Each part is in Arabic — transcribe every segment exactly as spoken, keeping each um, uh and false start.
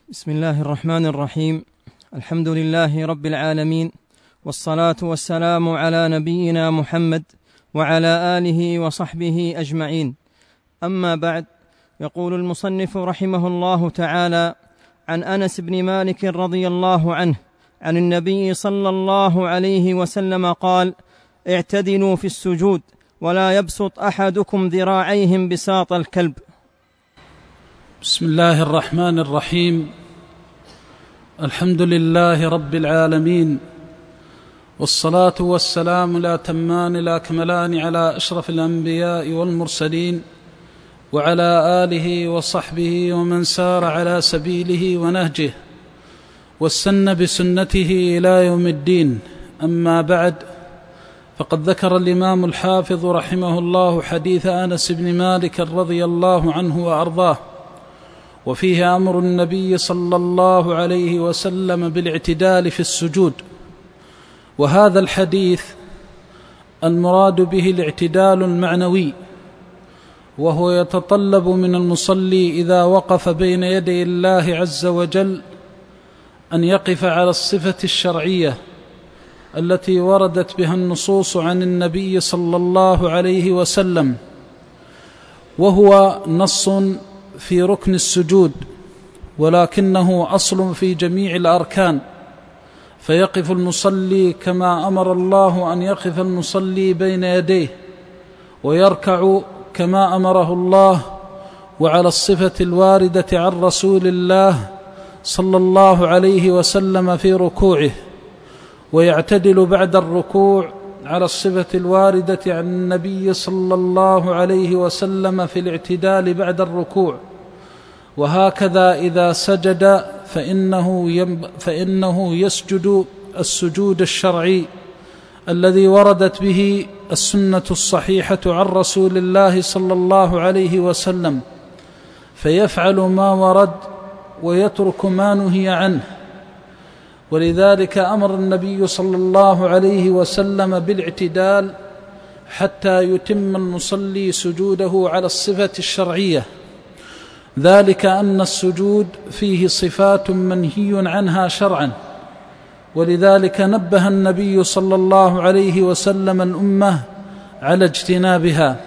بسم الله الرحمن الرحيم. الحمد لله رب العالمين، والصلاة والسلام على نبينا محمد وعلى آله وصحبه أجمعين. أما بعد، يقول المصنف رحمه الله تعالى عن أنس بن مالك رضي الله عنه عن النبي صلى الله عليه وسلم قال: اعتدلوا في السجود ولا يبسط أحدكم ذراعيه بساط الكلب. بسم الله الرحمن الرحيم. الحمد لله رب العالمين، والصلاة والسلام الأتمان الأكملان على أشرف الأنبياء والمرسلين، وعلى آله وصحبه ومن سار على سبيله ونهجه واستنى بسنته إلى يوم الدين. أما بعد، فقد ذكر الإمام الحافظ رحمه الله حديث أنس بن مالك رضي الله عنه وأرضاه، وفيه أمر النبي صلى الله عليه وسلم بالاعتدال في السجود. وهذا الحديث المراد به الاعتدال المعنوي، وهو يتطلب من المصلي إذا وقف بين يدي الله عز وجل أن يقف على الصفة الشرعية التي وردت بها النصوص عن النبي صلى الله عليه وسلم، وهو نص في ركن السجود، ولكنه أصل في جميع الأركان، فيقف المصلي كما أمر الله أن يقف المصلي بين يديه، ويركع كما أمره الله وعلى الصفة الواردة عن رسول الله صلى الله عليه وسلم في ركوعه، ويعتدل بعد الركوع على الصفة الواردة عن النبي صلى الله عليه وسلم في الاعتدال بعد الركوع. وهكذا إذا سجد فإنه, ينب فإنه يسجد السجود الشرعي الذي وردت به السنة الصحيحة عن رسول الله صلى الله عليه وسلم، فيفعل ما ورد ويترك ما نهي عنه. ولذلك أمر النبي صلى الله عليه وسلم بالاعتدال حتى يتم المصلي سجوده على الصفة الشرعية، ذلك أن السجود فيه صفات منهي عنها شرعا، ولذلك نبه النبي صلى الله عليه وسلم الأمة على اجتنابها.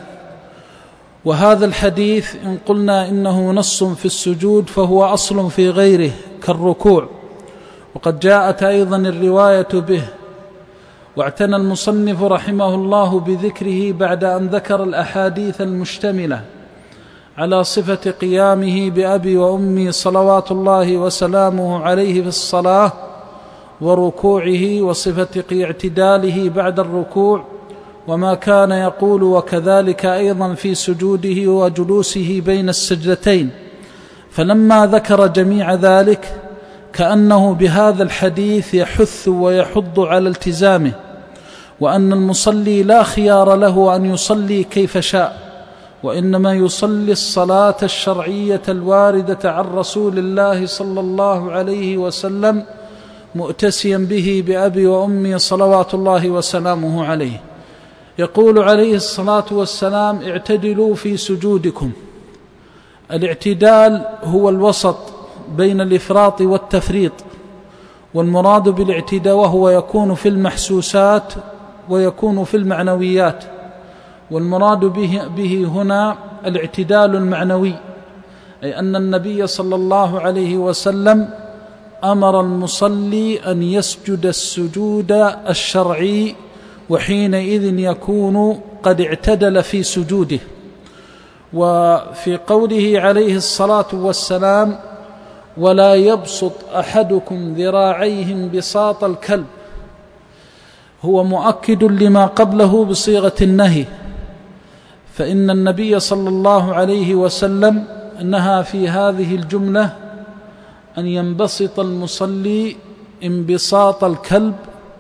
وهذا الحديث إن قلنا إنه نص في السجود فهو أصل في غيره كالركوع، وقد جاءت أيضا الرواية به. واعتنى المصنف رحمه الله بذكره بعد أن ذكر الأحاديث المشتملة على صفة قيامه بأبي وأمي صلوات الله وسلامه عليه في الصلاة وركوعه، وصفة اعتداله بعد الركوع وما كان يقول، وكذلك أيضا في سجوده وجلوسه بين السجدتين. فلما ذكر جميع ذلك كأنه بهذا الحديث يحث ويحض على التزامه، وأن المصلي لا خيار له أن يصلي كيف شاء، وإنما يصلي الصلاة الشرعية الواردة عن رسول الله صلى الله عليه وسلم مؤتسيا به بأبي وأمي صلوات الله وسلامه عليه. يقول عليه الصلاة والسلام: اعتدلوا في سجودكم. الاعتدال هو الوسط بين الإفراط والتفريط، والمراد بالاعتدال وهو يكون في المحسوسات ويكون في المعنويات، والمراد به, به هنا الاعتدال المعنوي، أي أن النبي صلى الله عليه وسلم أمر المصلي أن يسجد السجود الشرعي، وحينئذ يكون قد اعتدل في سجوده. وفي قوله عليه الصلاة والسلام: ولا يبسط أحدكم ذراعيه بساط الكلب، هو مؤكد لما قبله بصيغة النهي، فإن النبي صلى الله عليه وسلم نهى في هذه الجملة أن ينبسط المصلي انبساط الكلب،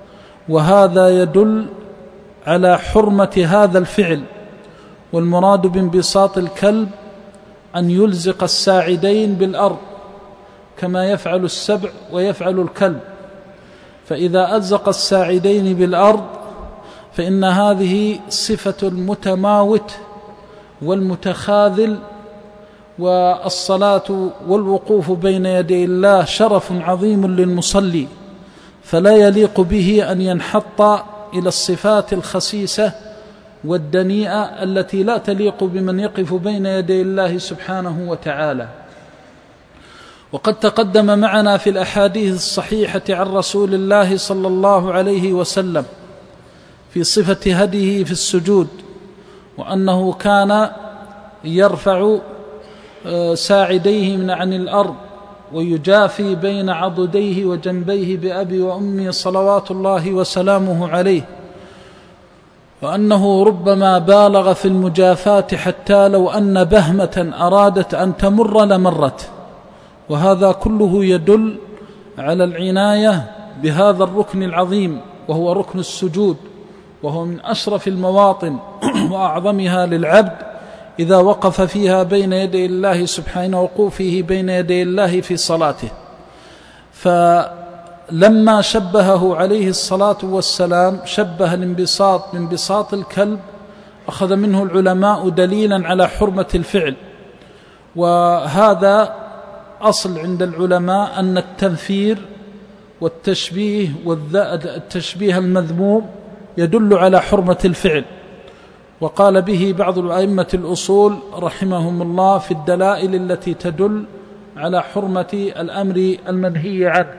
وهذا يدل على حرمة هذا الفعل. والمراد بانبساط الكلب أن يلزق الساعدين بالأرض كما يفعل السبع ويفعل الكلب، فإذا ألزق الساعدين بالأرض فإن هذه صفة المتماوت والمتخاذل والصلاة والوقوف بين يدي الله شرف عظيم للمصلي، فلا يليق به أن ينحط إلى الصفات الخسيسة والدنيئة التي لا تليق بمن يقف بين يدي الله سبحانه وتعالى. وقد تقدم معنا في الأحاديث الصحيحة عن رسول الله صلى الله عليه وسلم في صفة هديه في السجود، وأنه كان يرفع ساعديه من عن الأرض ويجافي بين عضديه وجنبيه بأبي وأمي صلوات الله وسلامه عليه، وأنه ربما بالغ في المجافاة حتى لو أن بهمة أرادت أن تمر لمرت. وهذا كله يدل على العناية بهذا الركن العظيم، وهو ركن السجود، وهو من أشرف المواطن وأعظمها للعبد إذا وقف فيها بين يدي الله سبحانه، وقوفه بين يدي الله في صلاته. فلما شبهه عليه الصلاة والسلام شبه الانبساط بانبساط الكلب، أخذ منه العلماء دليلا على حرمة الفعل. وهذا أصل عند العلماء أن التنفير والتشبيه والتشبيه المذموم يدل على حرمة الفعل، وقال به بعض الأئمة الأصول رحمهم الله في الدلائل التي تدل على حرمة الأمر المنهي عنه.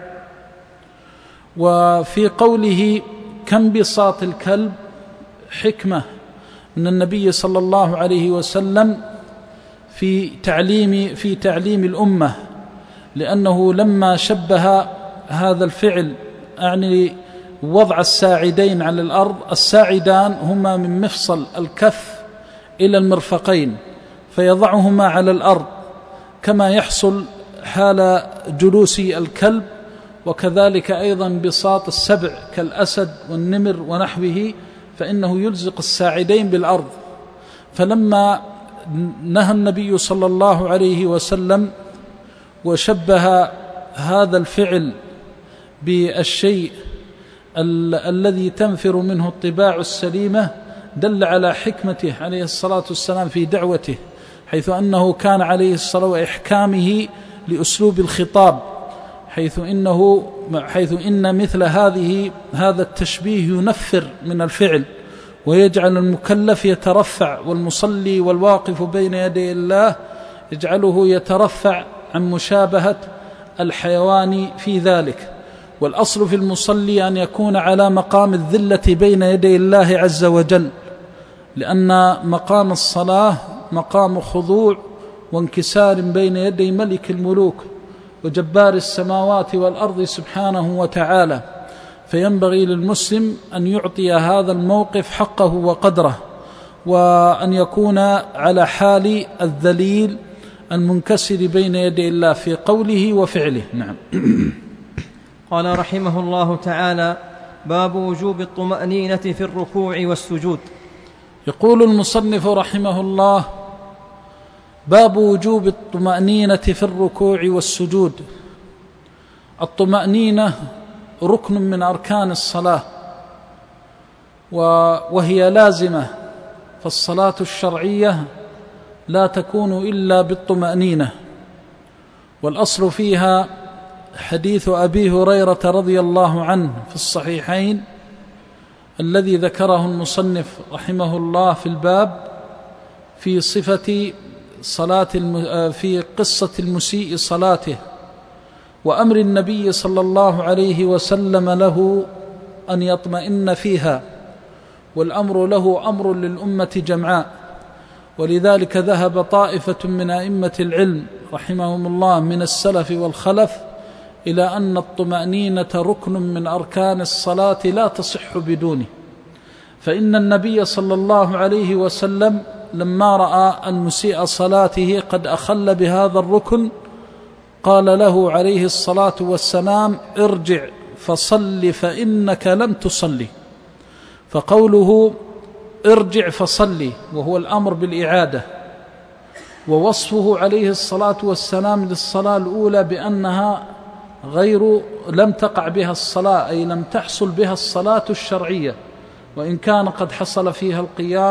وفي قوله كانبساط الكلب حكمة من النبي صلى الله عليه وسلم في تعليم في تعليم الأمة، لأنه لما شبه هذا الفعل أعني وضع الساعدين على الأرض، الساعدان هما من مفصل الكف إلى المرفقين، فيضعهما على الأرض كما يحصل حال جلوس الكلب، وكذلك أيضا بساط السبع كالأسد والنمر ونحوه، فإنه يلزق الساعدين بالأرض. فلما نهى النبي صلى الله عليه وسلم وشبه هذا الفعل بالشيء ال الذي تنفر منه الطباع السليمة، دل على حكمته عليه الصلاة والسلام في دعوته، حيث أنه كان عليه الصلاة وإحكامه لأسلوب الخطاب، حيث إنه حيث إن مثل هذه هذا التشبيه ينفر من الفعل ويجعل المكلف يترفع، والمصلي والواقف بين يدي الله يجعله يترفع عن مشابهة الحيوان في ذلك. والأصل في المصلي أن يكون على مقام الذلة بين يدي الله عز وجل، لأن مقام الصلاة مقام خضوع وانكسار بين يدي ملك الملوك وجبار السماوات والأرض سبحانه وتعالى، فينبغي للمسلم أن يعطي هذا الموقف حقه وقدره، وأن يكون على حال الذليل المنكسر بين يدي الله في قوله وفعله. نعم. قال رحمه الله تعالى: باب وجوب الطمأنينة في الركوع والسجود. يقول المصنف رحمه الله: باب وجوب الطمأنينة في الركوع والسجود. الطمأنينة ركن من أركان الصلاة، وهي لازمة، فالصلاة الشرعية لا تكون إلا بالطمأنينة. والأصل فيها حديث أبي هريرة رضي الله عنه في الصحيحين الذي ذكره المصنف رحمه الله في الباب في صفة صلاة الم... في قصة المسيء صلاته، وأمر النبي صلى الله عليه وسلم له أن يطمئن فيها، والأمر له أمر للأمة جمعاء. ولذلك ذهب طائفة من أئمة العلم رحمهم الله من السلف والخلف إلى أن الطمأنينة ركن من أركان الصلاة لا تصح بدونه، فإن النبي صلى الله عليه وسلم لما رأى أن مسيء صلاته قد أخل بهذا الركن قال له عليه الصلاة والسلام: ارجع فصل فإنك لم تصلي. فقوله ارجع فصلي وهو الأمر بالإعادة، ووصفه عليه الصلاة والسلام للصلاة الأولى بأنها غير لم تقع بها الصلاة، أي لم تحصل بها الصلاة الشرعية، وإن كان قد حصل فيها القيام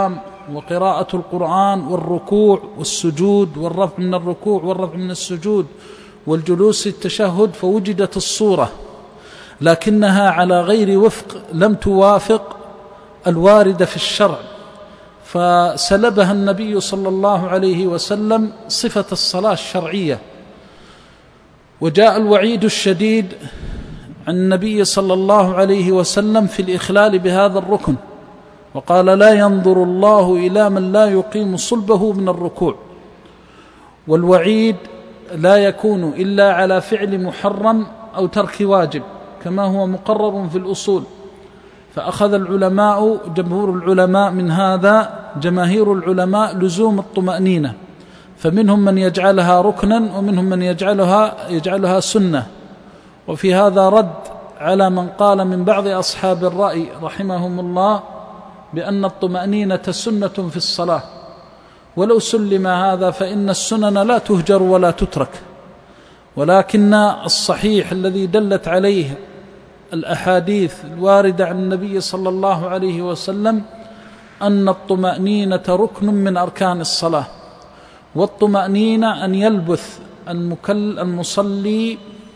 وقراءة القرآن والركوع والسجود والرفع من الركوع والرفع من السجود والجلوس التشهد، فوجدت الصورة لكنها على غير وفق، لم توافق الواردة في الشرع، فسلبها النبي صلى الله عليه وسلم صفة الصلاة الشرعية. وجاء الوعيد الشديد عن النبي صلى الله عليه وسلم في الإخلال بهذا الركن، وقال: لا ينظر الله إلى من لا يقيم صلبه من الركوع. والوعيد لا يكون إلا على فعل محرم أو ترك واجب كما هو مقرر في الأصول. فأخذ العلماء، جمهور العلماء من هذا، جماهير العلماء، لزوم الطمأنينة، فمنهم من يجعلها ركنا ومنهم من يجعلها يجعلها سنة. وفي هذا رد على من قال من بعض أصحاب الرأي رحمهم الله بأن الطمأنينة سنة في الصلاة، ولو سلم هذا فإن السنن لا تهجر ولا تترك، ولكن الصحيح الذي دلت عليه الأحاديث الواردة عن النبي صلى الله عليه وسلم أن الطمأنينة ركن من أركان الصلاة. والطمأنينة أن يلبث المصلي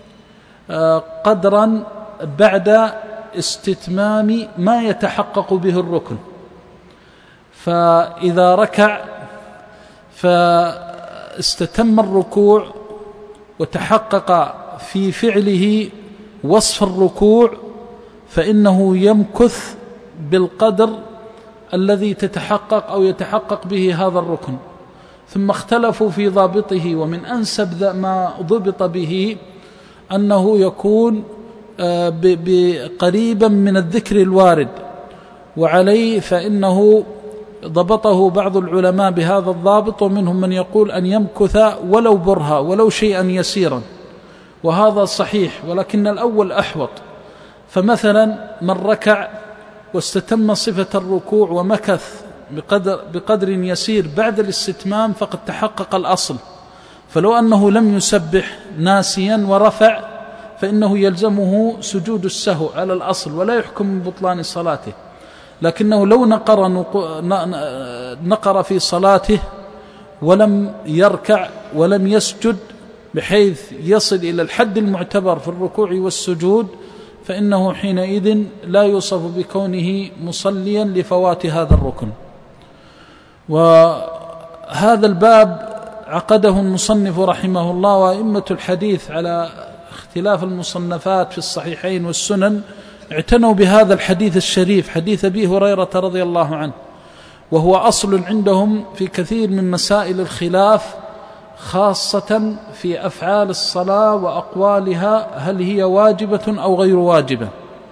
قدرا بعد استتمام ما يتحقق به الركن، فإذا ركع فاستتم الركوع وتحقق في فعله وصف الركوع، فإنه يمكث بالقدر الذي تتحقق أو يتحقق به هذا الركن. ثم اختلفوا في ضابطه، ومن أنسب ما ضبط به أنه يكون قريبا من الذكر الوارد، وعليه فإنه ضبطه بعض العلماء بهذا الضابط، ومنهم من يقول أن يمكث ولو برهة ولو شيئا يسيرا، وهذا صحيح، ولكن الأول أحوط. فمثلا من ركع واستتم صفة الركوع ومكث بقدر, بقدر يسير بعد الاستتمام فقد تحقق الأصل، فلو أنه لم يسبح ناسيا ورفع فإنه يلزمه سجود السهو على الأصل ولا يحكم ببطلان صلاته. لكنه لو نقر, نقر في صلاته ولم يركع ولم يسجد بحيث يصل إلى الحد المعتبر في الركوع والسجود، فإنه حينئذ لا يوصف بكونه مصليا لفوات هذا الركن. وهذا الباب عقده المصنف رحمه الله، وأئمة الحديث على اختلاف المصنفات في الصحيحين والسنن اعتنوا بهذا الحديث الشريف، حديث أبي هريرة رضي الله عنه، وهو أصل عندهم في كثير من مسائل الخلاف، خاصة في أفعال الصلاة وأقوالها، هل هي واجبة أو غير واجبة.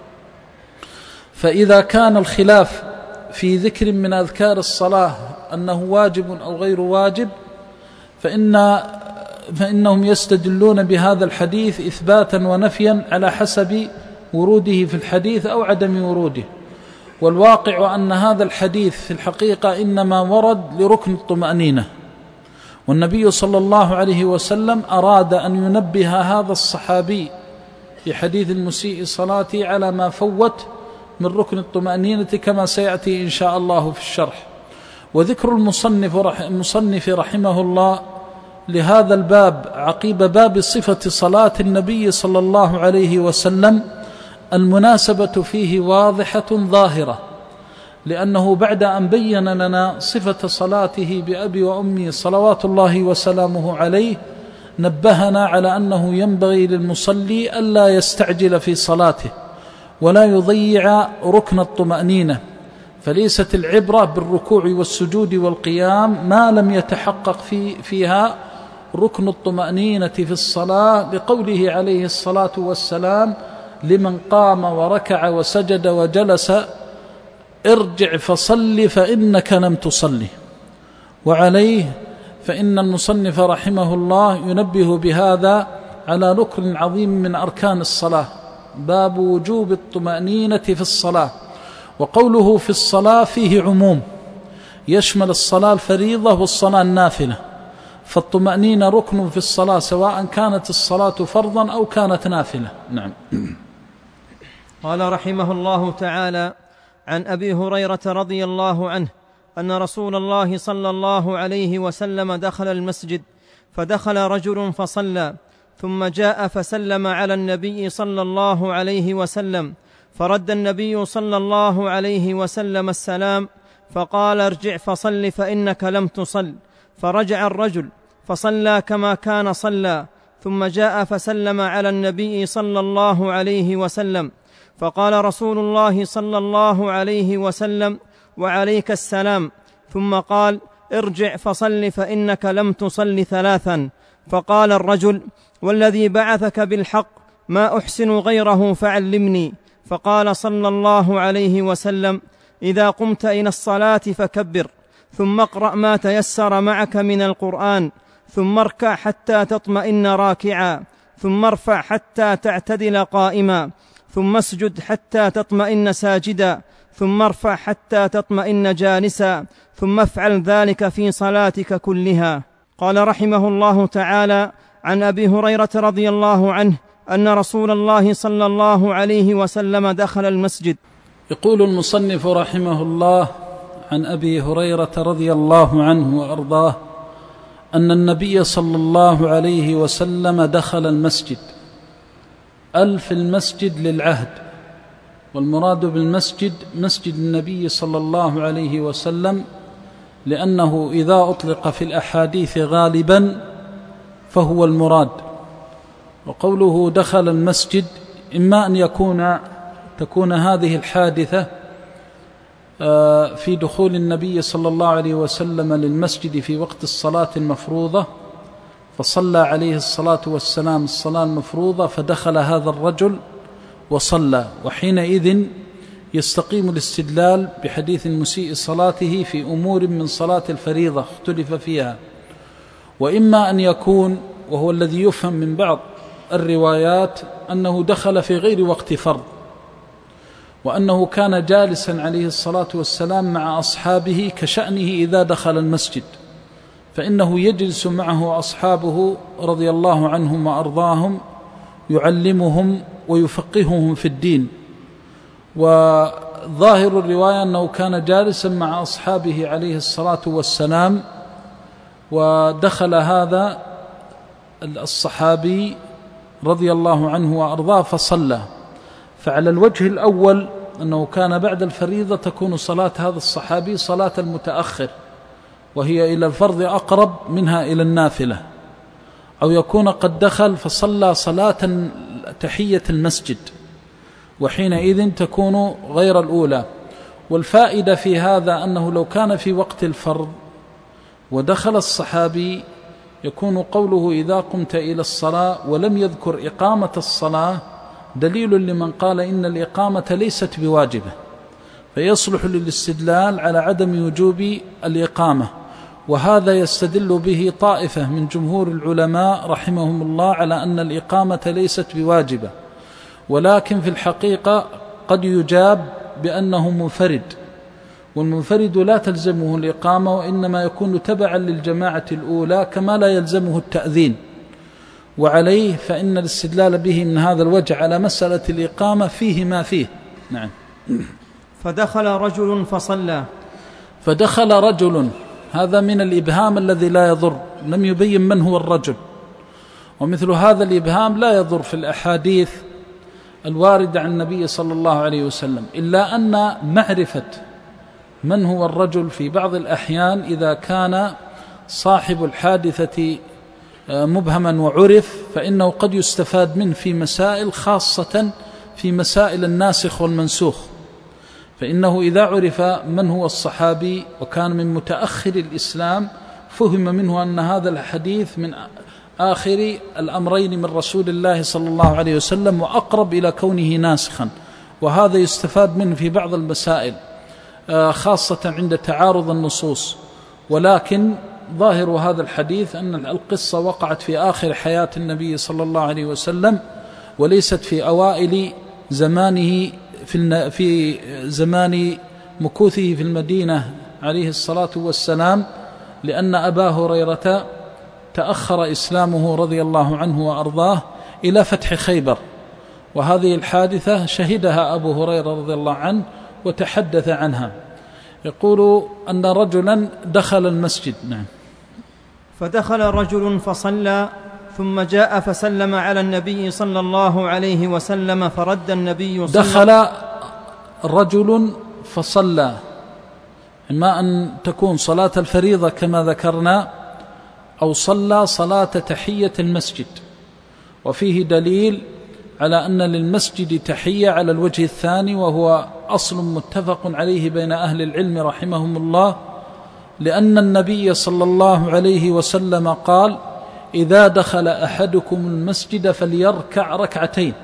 فإذا كان الخلاف في ذكر من أذكار الصلاة أنه واجب أو غير واجب، فإن فإنهم يستدلون بهذا الحديث إثباتا ونفيا على حسب وروده في الحديث أو عدم وروده. والواقع أن هذا الحديث في الحقيقة إنما ورد لركن الطمأنينة، والنبي صلى الله عليه وسلم أراد أن ينبه هذا الصحابي في حديث المسيء صلاته على ما فوت من ركن الطمأنينة كما سيأتي إن شاء الله في الشرح. وذكر المصنف, رح المصنف رحمه الله لهذا الباب عقيب باب صفة صلاة النبي صلى الله عليه وسلم المناسبة فيه واضحة ظاهرة، لأنه بعد أن بين لنا صفة صلاته بأبي وأمي صلوات الله وسلامه عليه نبهنا على أنه ينبغي للمصلي ألا يستعجل في صلاته ولا يضيع ركن الطمأنينة، فليست العبرة بالركوع والسجود والقيام ما لم يتحقق في فيها ركن الطمأنينة في الصلاة، لقوله عليه الصلاة والسلام لمن قام وركع وسجد وجلس ارجع فصل فإنك لم تصلي. وعليه فإن المصنف رحمه الله ينبه بهذا على ركن عظيم من أركان الصلاة، باب وجوب الطمأنينة في الصلاة. وقوله في الصلاة فيه عموم يشمل الصلاة الفريضة والصلاة النافلة، فالطمأنينة ركن في الصلاة سواء كانت الصلاة فرضا أو كانت نافلة. نعم. قال رحمه الله تعالى: عن أبي هريرة رضي الله عنه أن رسول الله صلى الله عليه وسلم دخل المسجد، فدخل رجل فصلى، ثم جاء فسلم على النبي صلى الله عليه وسلم، فرد النبي صلى الله عليه وسلم السلام، فقال: ارجع فصل فإنك لم تصل. فرجع الرجل فصلى كما كان صلى، ثم جاء فسلم على النبي صلى الله عليه وسلم، فقال رسول الله صلى الله عليه وسلم: وعليك السلام. ثم قال: ارجع فصل فإنك لم تصل ثلاثا. فقال الرجل: والذي بعثك بالحق ما أحسن غيره فعلمني. فقال صلى الله عليه وسلم: إذا قمت إلى الصلاة فكبر، ثم اقرأ ما تيسر معك من القرآن، ثم اركع حتى تطمئن راكعا، ثم ارفع حتى تعتدل قائما، ثم اسجد حتى تطمئن ساجدا، ثم ارفع حتى تطمئن جالسا، ثم افعل ذلك في صلاتك كلها. قال رحمه الله تعالى: عن أبي هريرة رضي الله عنه أن رسول الله صلى الله عليه وسلم دخل المسجد. يقول المصنف رحمه الله: عن أبي هريرة رضي الله عنه وأرضاه أن النبي صلى الله عليه وسلم دخل المسجد. ألف المسجد للعهد، والمراد بالمسجد مسجد النبي صلى الله عليه وسلم، لأنه إذا أطلق في الأحاديث غالبا فهو المراد. وقوله دخل المسجد إما أن يكون تكون هذه الحادثة في دخول النبي صلى الله عليه وسلم للمسجد في وقت الصلاة المفروضة، فصلى عليه الصلاة والسلام الصلاة المفروضة، فدخل هذا الرجل وصلى، وحينئذ يستقيم الاستدلال بحديث مسيء صلاته في أمور من صلاة الفريضة اختلف فيها. وإما أن يكون، وهو الذي يفهم من بعض الروايات، أنه دخل في غير وقت فرض، وأنه كان جالسا عليه الصلاة والسلام مع أصحابه كشأنه إذا دخل المسجد، فإنه يجلس معه أصحابه رضي الله عنهم وأرضاهم يعلمهم ويفقههم في الدين. وظاهر الرواية أنه كان جالسا مع أصحابه عليه الصلاة والسلام، ودخل هذا الصحابي رضي الله عنه وأرضاه فصلى. فعلى الوجه الأول أنه كان بعد الفريضة تكون صلاة هذا الصحابي صلاة المتأخر، وهي إلى الفرض أقرب منها إلى النافلة، أو يكون قد دخل فصلى صلاة تحية المسجد، وحينئذ تكون غير الأولى. والفائدة في هذا أنه لو كان في وقت الفرض ودخل الصحابي يكون قوله إذا قمت إلى الصلاة ولم يذكر إقامة الصلاة دليل لمن قال إن الإقامة ليست بواجبة، فيصلح للاستدلال على عدم وجوب الإقامة. وهذا يستدل به طائفة من جمهور العلماء رحمهم الله على أن الإقامة ليست بواجبة، ولكن في الحقيقة قد يجاب بأنه منفرد، والمنفرد لا تلزمه الإقامة، وإنما يكون تبعا للجماعة الأولى كما لا يلزمه التأذين. وعليه فإن الاستدلال به من هذا الوجه على مسألة الإقامة فيه ما فيه. نعم. فدخل رجل فصلى. فدخل رجل، هذا من الإبهام الذي لا يضر، لم يبين من هو الرجل، ومثل هذا الإبهام لا يضر في الأحاديث الواردة عن النبي صلى الله عليه وسلم، إلا أن معرفة من هو الرجل في بعض الأحيان إذا كان صاحب الحادثة مبهما وعرف فإنه قد يستفاد منه في مسائل، خاصة في مسائل الناسخ والمنسوخ. فإنه إذا عرف من هو الصحابي وكان من متأخر الإسلام فهم منه أن هذا الحديث من آخر الأمرين من رسول الله صلى الله عليه وسلم، وأقرب إلى كونه ناسخا، وهذا يستفاد منه في بعض المسائل خاصة عند تعارض النصوص. ولكن ظاهر هذا الحديث أن القصة وقعت في آخر حياة النبي صلى الله عليه وسلم، وليست في أوائل زمانه في في زمان مكوثه في المدينة عليه الصلاة والسلام، لأن أبا هريرة تأخر إسلامه رضي الله عنه وأرضاه إلى فتح خيبر، وهذه الحادثة شهدها أبو هريرة رضي الله عنه وتحدث عنها. يقول أن رجلا دخل المسجد. نعم. فدخل رجل فصلى ثم جاء فسلم على النبي صلى الله عليه وسلم فرد النبي صلى دخل رجل فصلى، إما أن تكون صلاة الفريضة كما ذكرنا، أو صلى صلاة تحية المسجد، وفيه دليل على أن للمسجد تحية على الوجه الثاني، وهو أصل متفق عليه بين أهل العلم رحمهم الله، لأن النبي صلى الله عليه وسلم قال: إذا دخل أحدكم المسجد فليركع ركعتين،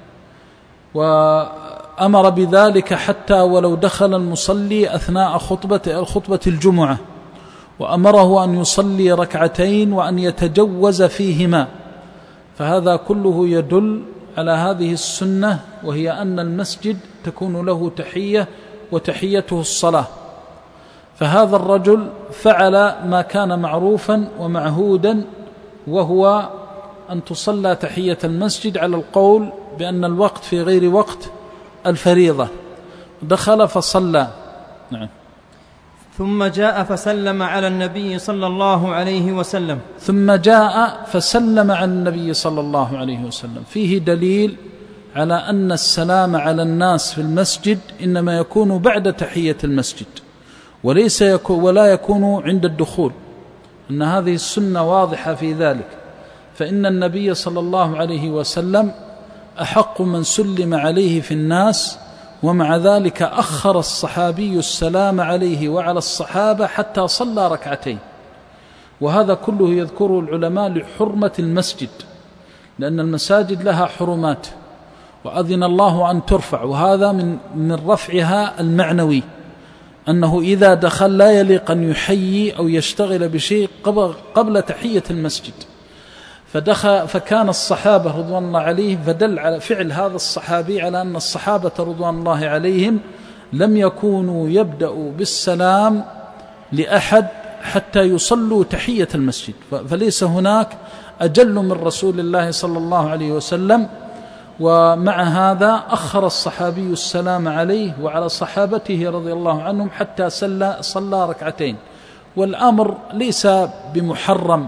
وأمر بذلك حتى ولو دخل المصلي أثناء خطبة خطبة الجمعة، وأمره أن يصلي ركعتين وأن يتجوز فيهما. فهذا كله يدل على هذه السنة، وهي أن المسجد تكون له تحية وتحيته الصلاة. فهذا الرجل فعل ما كان معروفا ومعهودا، وهو أن تصلى تحية المسجد على القول بأن الوقت في غير وقت الفريضة. دخل فصلى. نعم. ثم جاء فسلم على النبي صلى الله عليه وسلم ثم جاء فسلم على النبي صلى الله عليه وسلم فيه دليل على أن السلام على الناس في المسجد إنما يكون بعد تحية المسجد، وليس يكون ولا يكون عند الدخول، أن هذه السنة واضحة في ذلك. فإن النبي صلى الله عليه وسلم أحق من سلم عليه في الناس، ومع ذلك أخر الصحابي السلام عليه وعلى الصحابة حتى صلى ركعتين. وهذا كله يذكره العلماء لحرمة المسجد، لأن المساجد لها حرمات وأذن الله أن ترفع، وهذا من من رفعها المعنوي، أنه إذا دخل لا يليق أن يحيي أو يشتغل بشيء قبل, قبل تحية المسجد. فدخل فكان الصحابة رضوان الله عليهم، فدل على فعل هذا الصحابي على أن الصحابة رضوان الله عليهم لم يكونوا يبدأوا بالسلام لأحد حتى يصلوا تحية المسجد، فليس هناك أجل من رسول الله صلى الله عليه وسلم. ومع هذا أخر الصحابي السلام عليه وعلى صحابته رضي الله عنهم حتى صلى ركعتين، والأمر ليس بمحرم،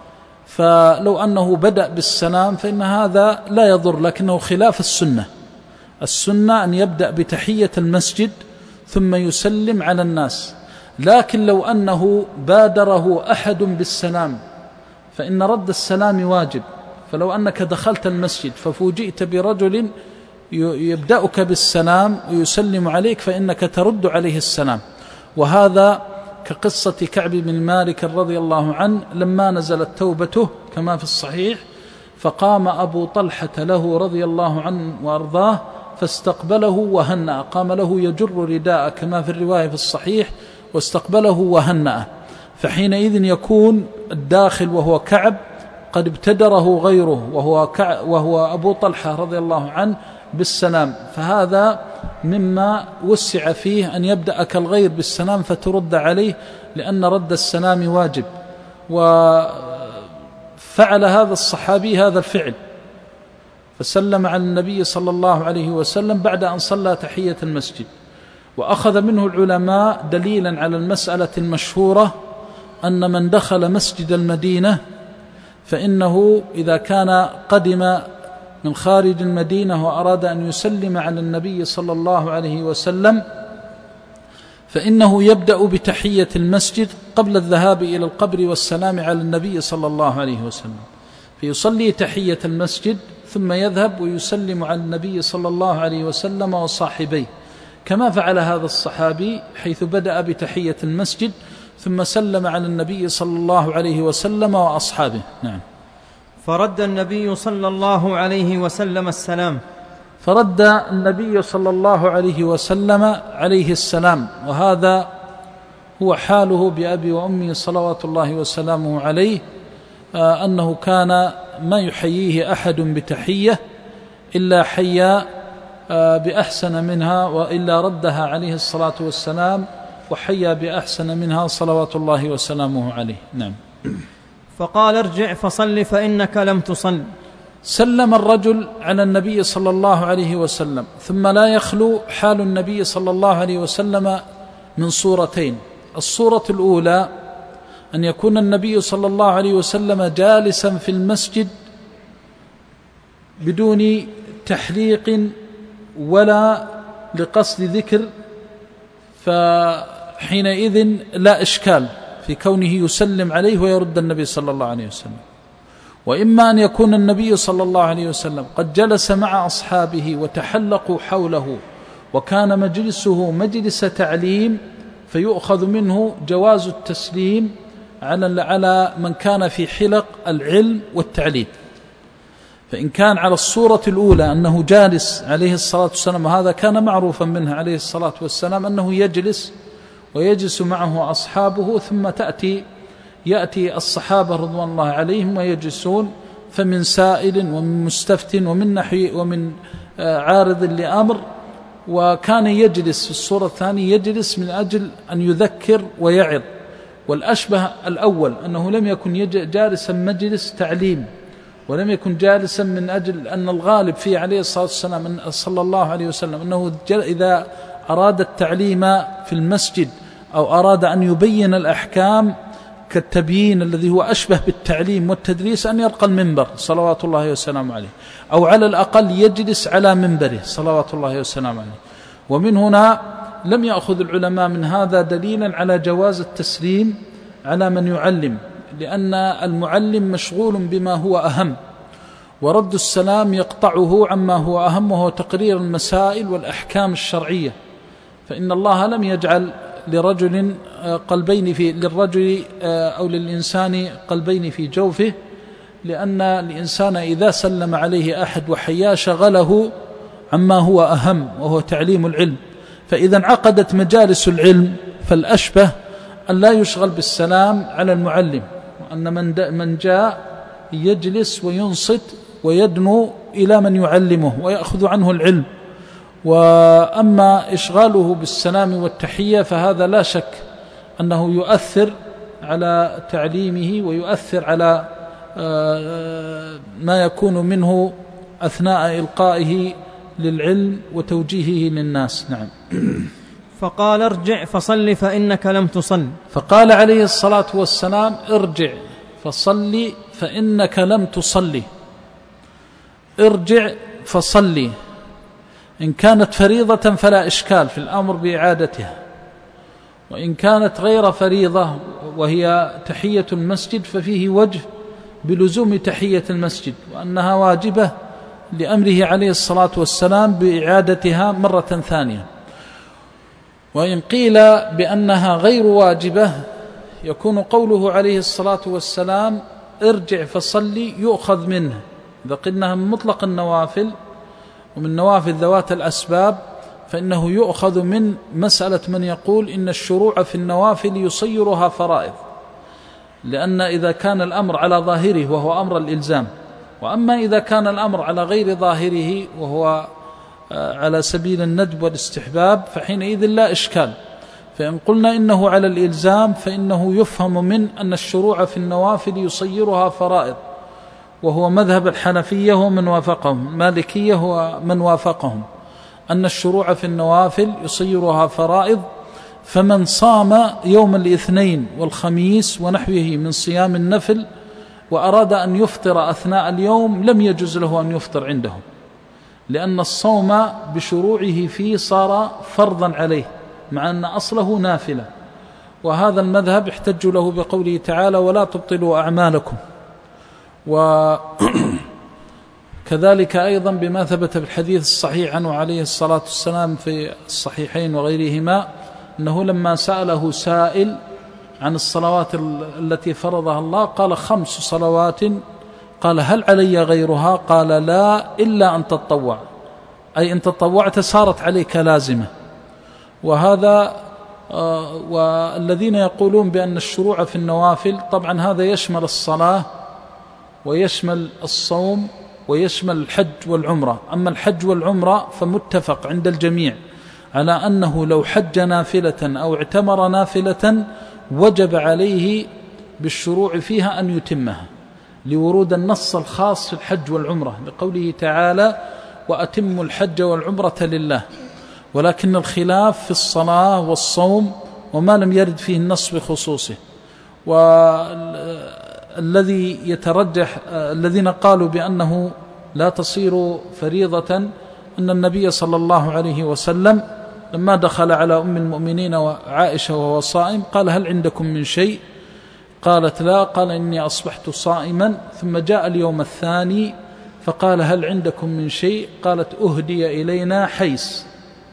فلو أنه بدأ بالسلام فإن هذا لا يضر، لكنه خلاف السنة. السنة أن يبدأ بتحية المسجد ثم يسلم على الناس، لكن لو أنه بادره أحد بالسلام فإن رد السلام واجب. فلو أنك دخلت المسجد ففوجئت برجل يبدأك بالسلام ويسلم عليك فإنك ترد عليه السلام. وهذا كقصة كعب بن مالك رضي الله عنه لما نزلت توبته كما في الصحيح، فقام أبو طلحة له رضي الله عنه وأرضاه فاستقبله وهنأ، قام له يجر رداء كما في الرواية في الصحيح، واستقبله وهنأ. فحينئذ يكون الداخل وهو كعب قد ابتدره غيره وهو, وهو أبو طلحة رضي الله عنه بالسلام، فهذا مما وسع فيه أن يبدأك الغير بالسلام فترد عليه، لأن رد السلام واجب. وفعل هذا الصحابي هذا الفعل، فسلم على النبي صلى الله عليه وسلم بعد أن صلى تحية المسجد. وأخذ منه العلماء دليلا على المسألة المشهورة أن من دخل مسجد المدينة فإنه إذا كان قدم من خارج المدينة وأراد أن يسلم على النبي صلى الله عليه وسلم فإنه يبدأ بتحية المسجد قبل الذهاب إلى القبر والسلام على النبي صلى الله عليه وسلم، فيصلي تحية المسجد ثم يذهب ويسلم على النبي صلى الله عليه وسلم وصاحبيه، كما فعل هذا الصحابي حيث بدأ بتحية المسجد ثم سلم على النبي صلى الله عليه وسلم وأصحابه. نعم. فرد النبي صلى الله عليه وسلم السلام فرد النبي صلى الله عليه وسلم عليه السلام، وهذا هو حاله بأبي وأمي صلوات الله وسلامه عليه، آه أنه كان ما يحييه أحد بتحية إلا حيا آه بأحسن منها، وإلا ردها عليه الصلاة والسلام وحيا بأحسن منها صلوات الله وسلامه عليه. نعم. فقال ارجع فصل فإنك لم تصل. سلم الرجل على النبي صلى الله عليه وسلم، ثم لا يخلو حال النبي صلى الله عليه وسلم من صورتين. الصورة الأولى أن يكون النبي صلى الله عليه وسلم جالسا في المسجد بدون تحليق ولا لقصد ذكر، فحينئذ لا إشكال في كونه يسلم عليه ويرد النبي صلى الله عليه وسلم. وإما أن يكون النبي صلى الله عليه وسلم قد جلس مع أصحابه وتحلقوا حوله وكان مجلسه مجلس تعليم، فيؤخذ منه جواز التسليم على على من كان في حلق العلم والتعليم. فإن كان على الصورة الأولى أنه جالس عليه الصلاة والسلام، وهذا كان معروفا منه عليه الصلاة والسلام أنه يجلس ويجلس معه أصحابه، ثم تأتي يأتي الصحابة رضوان الله عليهم ويجلسون، فمن سائل ومن مستفت ومن نحي ومن عارض لأمر. وكان يجلس في الصورة الثانية يجلس من أجل أن يذكر ويعظ. والأشبه الأول أنه لم يكن جالسا مجلس تعليم، ولم يكن جالسا من أجل أن الغالب فيه عليه الصلاة والسلام صلى الله عليه وسلم أنه إذا أراد التعليم في المسجد أو أراد أن يبين الأحكام كالتبيين الذي هو أشبه بالتعليم والتدريس أن يرقى المنبر صلوات الله وسلامه عليه، أو على الأقل يجلس على منبره صلوات الله وسلامه عليه. ومن هنا لم يأخذ العلماء من هذا دليلا على جواز التسليم على من يعلم، لأن المعلم مشغول بما هو أهم، ورد السلام يقطعه عما هو أهم، وهو تقرير المسائل والأحكام الشرعية. فإن الله لم يجعل لرجل قلبين في للرجل أو للإنسان قلبين في جوفه، لأن الإنسان إذا سلم عليه أحد وحياه شغله عما هو أهم وهو تعليم العلم. فإذا انعقدت مجالس العلم فالأشبه أن لا يشغل بالسلام على المعلم، وأن من من جاء يجلس وينصت ويدنو إلى من يعلمه ويأخذ عنه العلم. وأما إشغاله بالسلام والتحية فهذا لا شك أنه يؤثر على تعليمه ويؤثر على ما يكون منه أثناء إلقائه للعلم وتوجيهه للناس. نعم. فقال ارجع فصل فإنك لم تصل. فقال عليه الصلاة والسلام ارجع فصل فإنك لم تصلي. ارجع فصلي. إن كانت فريضة فلا إشكال في الأمر بإعادتها، وإن كانت غير فريضة وهي تحية المسجد ففيه وجه بلزوم تحية المسجد، وأنها واجبة لأمره عليه الصلاة والسلام بإعادتها مرة ثانية. وإن قيل بأنها غير واجبة يكون قوله عليه الصلاة والسلام ارجع فصلي يؤخذ منه إذا قلناها من مطلق النوافل ومن نوافل ذوات الأسباب، فإنه يؤخذ من مسألة من يقول إن الشروع في النوافل يصيرها فرائض، لأن إذا كان الأمر على ظاهره وهو أمر الإلزام، وأما إذا كان الأمر على غير ظاهره وهو على سبيل الندب والاستحباب فحينئذ لا إشكال. فإن قلنا إنه على الإلزام فإنه يفهم من أن الشروع في النوافل يصيرها فرائض، وهو مذهب الحنفية ومن وافقهم، المالكية ومن وافقهم، أن الشروع في النوافل يصيرها فرائض. فمن صام يوم الاثنين والخميس ونحوه من صيام النفل وأراد أن يفطر أثناء اليوم لم يجوز له أن يفطر عندهم، لأن الصوم بشروعه فيه صار فرضا عليه مع أن أصله نافلة. وهذا المذهب احتجوا له بقوله تعالى ولا تبطلوا أعمالكم. وكذلك أيضا بما ثبت بالحديث الصحيح عنه عليه الصلاة والسلام في الصحيحين وغيرهما أنه لما سأله سائل عن الصلوات التي فرضها الله قال خمس صلوات، قال هل علي غيرها؟ قال لا إلا أن تطوع، أي إن تطوعت صارت عليك لازمة. وهذا آه والذين يقولون بأن الشروع في النوافل طبعا هذا يشمل الصلاة ويشمل الصوم ويشمل الحج والعمرة. أما الحج والعمرة فمتفق عند الجميع على أنه لو حج نافلة أو اعتمر نافلة وجب عليه بالشروع فيها أن يتمها، لورود النص الخاص في الحج والعمرة لقوله تعالى وأتموا الحج والعمرة لله. ولكن الخلاف في الصلاة والصوم وما لم يرد فيه النص بخصوصه. والذي يترجح الذين قالوا بأنه لا تصير فريضة أن النبي صلى الله عليه وسلم لما دخل على أم المؤمنين وعائشة وهو صائم قال هل عندكم من شيء؟ قالت لا، قال إني أصبحت صائما. ثم جاء اليوم الثاني فقال هل عندكم من شيء؟ قالت أهدي إلينا حيس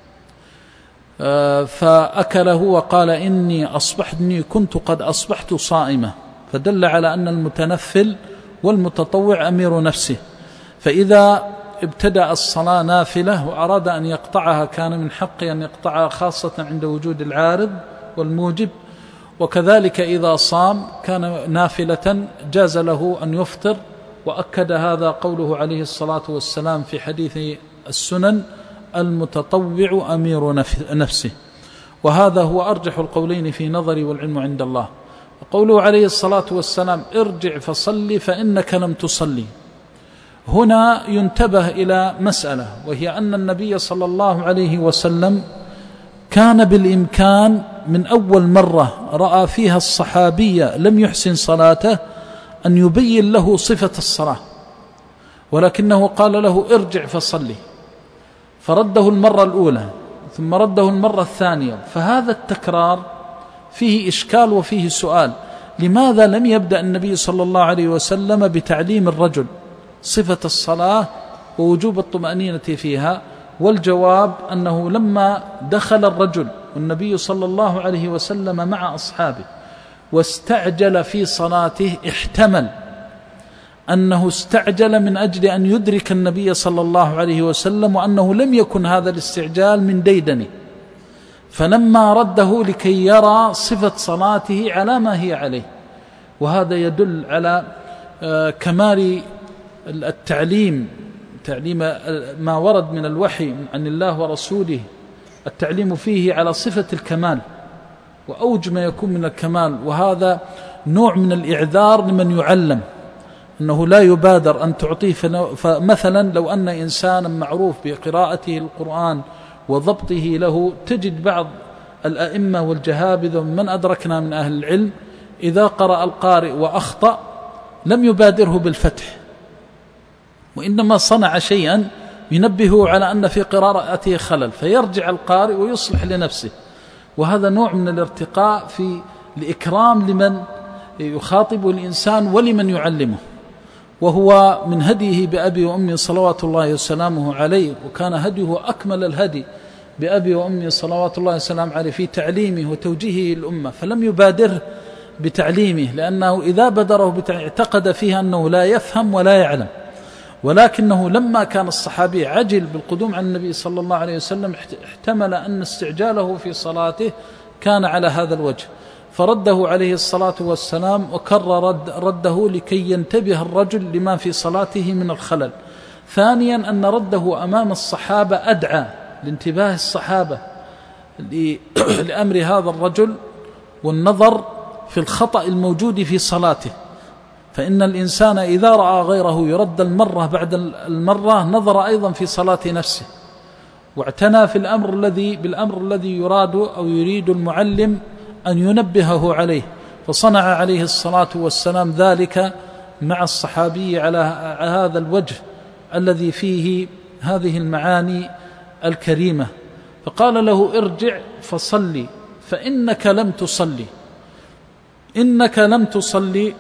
فأكله وقال إني أصبحت إني كنت قد أصبحت صائمة، فدل على أن المتنفل والمتطوع أمير نفسه، فإذا ابتدأ الصلاة نافلة وأراد أن يقطعها كان من حقه أن يقطعها خاصة عند وجود العارض والموجب، وكذلك إذا صام كان نافلة جاز له أن يفطر. وأكد هذا قوله عليه الصلاة والسلام في حديث السنن المتطوع أمير نفسه، وهذا هو أرجح القولين في نظري والعلم عند الله. وقوله عليه الصلاة والسلام ارجع فصلي فإنك لم تصلي، هنا ينتبه إلى مسألة، وهي أن النبي صلى الله عليه وسلم كان بالإمكان من أول مرة رأى فيها الصحابية لم يحسن صلاته أن يبين له صفة الصلاة، ولكنه قال له ارجع فصلي، فرده المرة الأولى ثم رده المرة الثانية. فهذا التكرار فيه إشكال وفيه سؤال، لماذا لم يبدأ النبي صلى الله عليه وسلم بتعليم الرجل صفة الصلاة ووجوب الطمأنينة فيها؟ والجواب أنه لما دخل الرجل والنبي صلى الله عليه وسلم مع أصحابه واستعجل في صلاته احتمل أنه استعجل من أجل أن يدرك النبي صلى الله عليه وسلم، وأنه لم يكن هذا الاستعجال من ديدنه، فلما رده لكي يرى صفة صلاته على ما هي عليه. وهذا يدل على كمال التعليم، تعليم ما ورد من الوحي عن الله ورسوله، التعليم فيه على صفة الكمال وأوج ما يكون من الكمال. وهذا نوع من الإعذار لمن يعلم، أنه لا يبادر أن تعطيه. فمثلا لو أن إنسانا معروف بقراءته القرآن وضبطه له، تجد بعض الأئمة والجهابذة من أدركنا من أهل العلم إذا قرأ القارئ وأخطأ لم يبادره بالفتح، وإنما صنع شيئا ينبهه على أن في قراءته خلل، فيرجع القارئ ويصلح لنفسه. وهذا نوع من الارتقاء في الإكرام لمن يخاطب الإنسان ولمن يعلمه، وهو من هديه بأبي وأمي صلوات الله وسلامه عليه، وكان هديه أكمل الهدي بأبي وأمي صلوات الله وسلامه عليه في تعليمه وتوجيهه الأمة، فلم يبادره بتعليمه، لأنه إذا بدره اعتقد فيه أنه لا يفهم ولا يعلم. ولكنه لما كان الصحابي عجل بالقدوم عن النبي صلى الله عليه وسلم احتمل أن استعجاله في صلاته كان على هذا الوجه، فرده عليه الصلاة والسلام وكرر رد رده لكي ينتبه الرجل لما في صلاته من الخلل. ثانيا أن رده أمام الصحابة أدعى لانتباه الصحابة لأمر هذا الرجل والنظر في الخطأ الموجود في صلاته، فإن الإنسان إذا رأى غيره يرد المرة بعد المرة نظر أيضا في صلاة نفسه، واعتنى في الأمر الذي بالأمر الذي يراد أو يريد المعلم أن ينبهه عليه، فصنع عليه الصلاة والسلام ذلك مع الصحابي على هذا الوجه الذي فيه هذه المعاني الكريمة. فقال له ارجع فصلي فإنك لم تصلي. إنك لم تصلي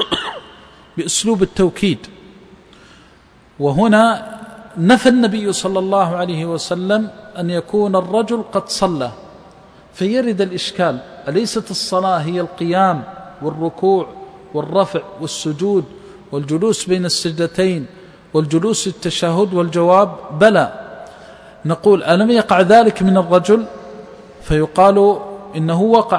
بأسلوب التوكيد، وهنا نفى النبي صلى الله عليه وسلم أن يكون الرجل قد صلى، فيرد الإشكال: أليست الصلاة هي القيام والركوع والرفع والسجود والجلوس بين السجدتين والجلوس التشهد؟ والجواب بلى. نقول ألم يقع ذلك من الرجل؟ فيقال إنه وقع،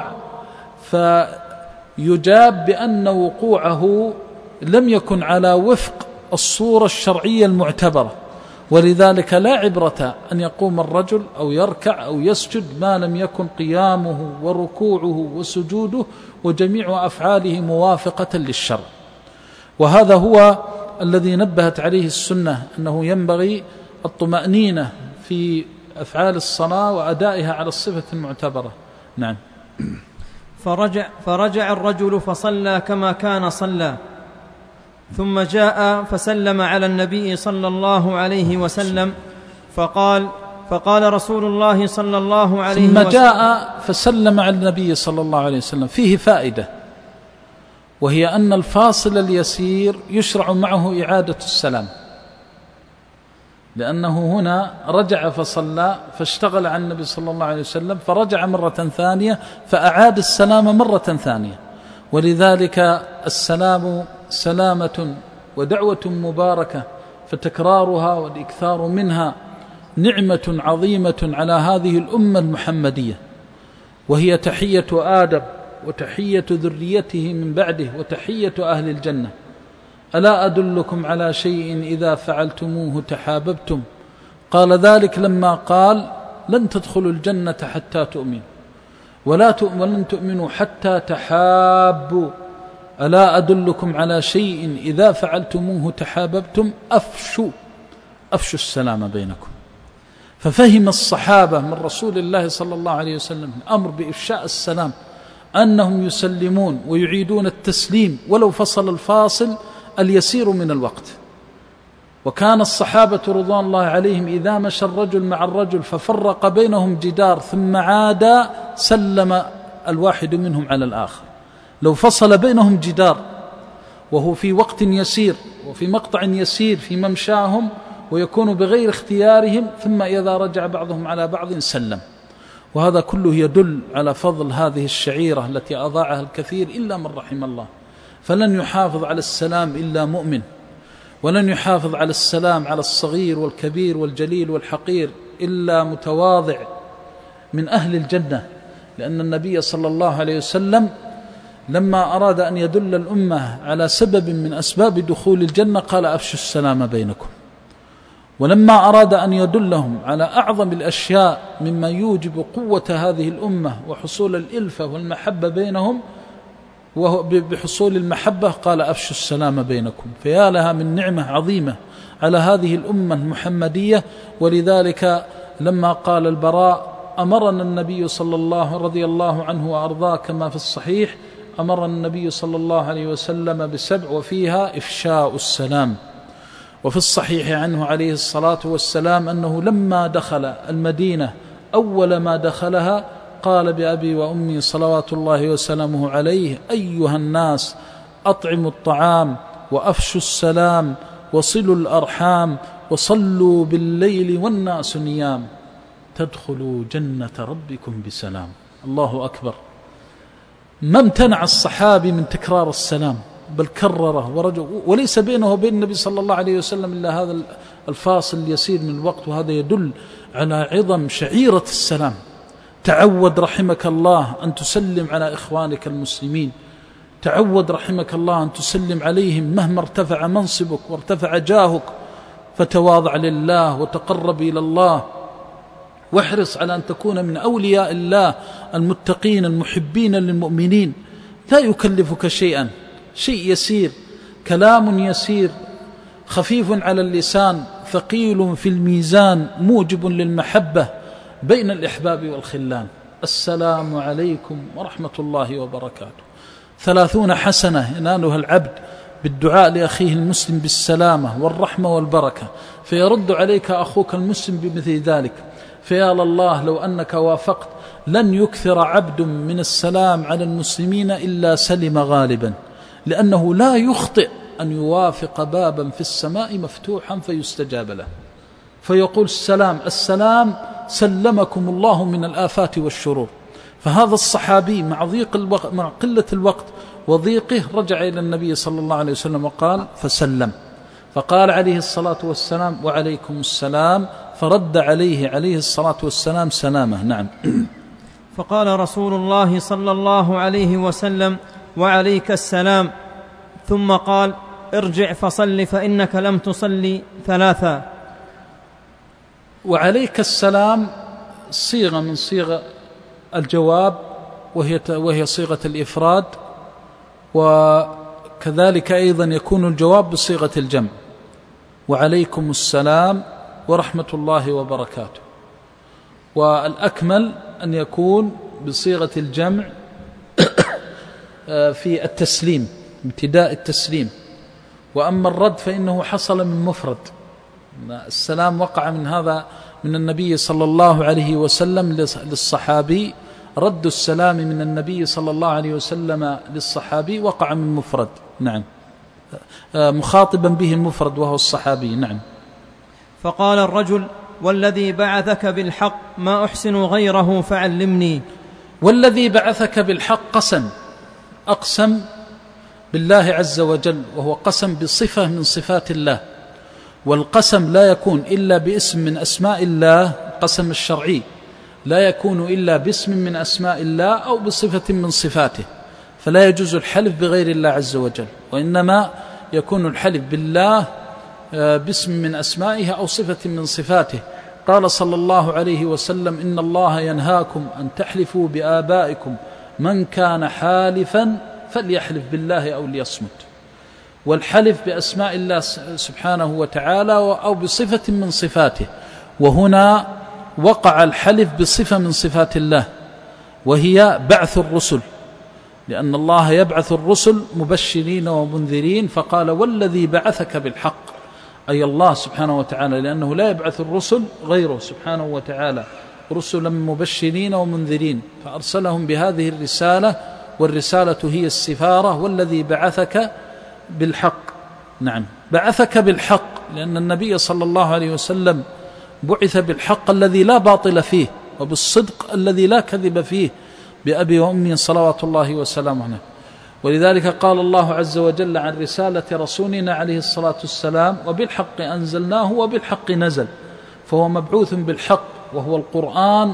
فيجاب بأن وقوعه لم يكن على وفق الصورة الشرعية المعتبرة، ولذلك لا عبرة أن يقوم الرجل أو يركع أو يسجد ما لم يكن قيامه وركوعه وسجوده وجميع أفعاله موافقة للشرع. وهذا هو الذي نبهت عليه السنة، أنه ينبغي الطمأنينة في أفعال الصلاة وأدائها على الصفة المعتبرة. نعم. فرجع, فرجع الرجل فصلى كما كان صلى، ثم جاء فسلم على النبي صلى الله عليه وسلم فقال فقال رسول الله صلى الله عليه وسلم ثم جاء فسلم على النبي صلى الله عليه وسلم. فيه فائدة، وهي أن الفاصل اليسير يشرع معه إعادة السلام، لأنه هنا رجع فصلى فاشتغل عن النبي صلى الله عليه وسلم، فرجع مرة ثانية فأعاد السلام مرة ثانية. ولذلك السلام سلامة ودعوة مباركة، فتكرارها والإكثار منها نعمة عظيمة على هذه الأمة المحمدية، وهي تحية آدم وتحية ذريته من بعده وتحية أهل الجنة. ألا أدلكم على شيء إذا فعلتموه تحاببتم؟ قال ذلك لما قال لن تدخلوا الجنة حتى تؤمنوا ولا ولن تؤمنوا حتى تحابوا. ألا أدلكم على شيء إذا فعلتموه تحاببتم؟ أفشوا أفشوا السلام بينكم. ففهم الصحابة من رسول الله صلى الله عليه وسلم الأمر بإفشاء السلام، أنهم يسلمون ويعيدون التسليم ولو فصل الفاصل اليسير من الوقت. وكان الصحابة رضوان الله عليهم إذا مشى الرجل مع الرجل ففرق بينهم جدار ثم عاد سلم الواحد منهم على الآخر. لو فصل بينهم جدار وهو في وقت يسير وفي مقطع يسير في ممشاهم ويكون بغير اختيارهم، ثم إذا رجع بعضهم على بعض سلم. وهذا كله يدل على فضل هذه الشعيرة التي أضاعها الكثير إلا من رحم الله. فلن يحافظ على السلام إلا مؤمن، ولن يحافظ على السلام على الصغير والكبير والجليل والحقير إلا متواضع من أهل الجنة. لأن النبي صلى الله عليه وسلم لما أراد أن يدل الأمة على سبب من أسباب دخول الجنة قال أفشوا السلام بينكم. ولما أراد أن يدلهم على أعظم الأشياء مما يوجب قوة هذه الأمة وحصول الإلفة والمحبة بينهم وبحصول المحبة قال أفشوا السلام بينكم. فيا لها من نعمة عظيمة على هذه الأمة المحمدية. ولذلك لما قال البراء أمرنا النبي صلى الله رضي الله عنه وأرضاه كما في الصحيح، أمر النبي صلى الله عليه وسلم بسبع وفيها إفشاء السلام. وفي الصحيح عنه عليه الصلاة والسلام أنه لما دخل المدينة أول ما دخلها قال بأبي وأمي صلوات الله وسلامه عليه أيها الناس أطعموا الطعام وأفشوا السلام وصلوا الأرحام وصلوا بالليل والناس نيام تدخلوا جنة ربكم بسلام. الله أكبر. ما امتنع الصحابي من تكرار السلام، بل كرره ورجع، وليس بينه وبين النبي صلى الله عليه وسلم إلا هذا الفاصل اليسير من الوقت. وهذا يدل على عظم شعيرة السلام. تعود رحمك الله أن تسلم على إخوانك المسلمين، تعود رحمك الله أن تسلم عليهم مهما ارتفع منصبك وارتفع جاهك، فتواضع لله وتقرب إلى الله، واحرص على أن تكون من أولياء الله المتقين المحبين للمؤمنين. لا يكلفك شيئا، شيء يسير، كلام يسير خفيف على اللسان ثقيل في الميزان موجب للمحبة بين الإحباب والخلان. السلام عليكم ورحمة الله وبركاته. ثلاثون حسنة ينالها العبد بالدعاء لأخيه المسلم بالسلامة والرحمة والبركة، فيرد عليك أخوك المسلم بمثل ذلك. فيا لله لو أنك وافقت لن يكثر عبد من السلام على المسلمين إلا سلم غالبا، لأنه لا يخطئ أن يوافق بابا في السماء مفتوحا فيستجاب له، فيقول السلام السلام سلمكم الله من الآفات والشرور. فهذا الصحابي مع ضيق الوقت، مع قلة الوقت وضيقه، رجع إلى النبي صلى الله عليه وسلم وقال فسلم، فقال عليه الصلاة والسلام وعليكم السلام، فرد عليه عليه الصلاة والسلام سلامه. نعم. فقال رسول الله صلى الله عليه وسلم وعليك السلام، ثم قال ارجع فصل فإنك لم تصلي ثلاثا. وعليك السلام صيغة من صيغ الجواب، وهي وهي صيغة الإفراد، وكذلك أيضا يكون الجواب بصيغة الجمع، وعليكم السلام ورحمة الله وبركاته. والأكمل أن يكون بصيغة الجمع في التسليم، ابتداء التسليم. وأما الرد فإنه حصل من مفرد، السلام وقع من هذا من النبي صلى الله عليه وسلم للصحابي، رد السلام من النبي صلى الله عليه وسلم للصحابي وقع من مفرد. نعم، مخاطبا به المفرد وهو الصحابي. نعم. فقال الرجل: والذي بعثك بالحق ما أحسن غيره فعلمني. والذي بعثك بالحق قسم، أقسم بالله عز وجل، وهو قسم بصفة من صفات الله، والقسم لا يكون إلا باسم من أسماء الله، قسم الشرعي لا يكون إلا باسم من أسماء الله أو بصفة من صفاته، فلا يجوز الحلف بغير الله عز وجل، وإنما يكون الحلف بالله باسم من أسمائه أو صفة من صفاته. قال صلى الله عليه وسلم: إن الله ينهاكم أن تحلفوا بآبائكم، من كان حالفا فليحلف بالله أو ليصمت. والحلف بأسماء الله سبحانه وتعالى أو بصفة من صفاته، وهنا وقع الحلف بصفة من صفات الله وهي بعث الرسل، لأن الله يبعث الرسل مبشرين ومنذرين، فقال: والذي بعثك بالحق، أي الله سبحانه وتعالى، لأنه لا يبعث الرسل غيره سبحانه وتعالى، رسلا مبشرين ومنذرين، فأرسلهم بهذه الرسالة، والرسالة هي السفارة. والذي بعثك بالحق. نعم، بعثك بالحق، لأن النبي صلى الله عليه وسلم بعث بالحق الذي لا باطل فيه، وبالصدق الذي لا كذب فيه، بأبي وأمي صلوات الله وسلامه عليه. ولذلك قال الله عز وجل عن رسالة رسولنا عليه الصلاة والسلام: وبالحق أنزلناه وبالحق نزل، فهو مبعوث بالحق، وهو القرآن،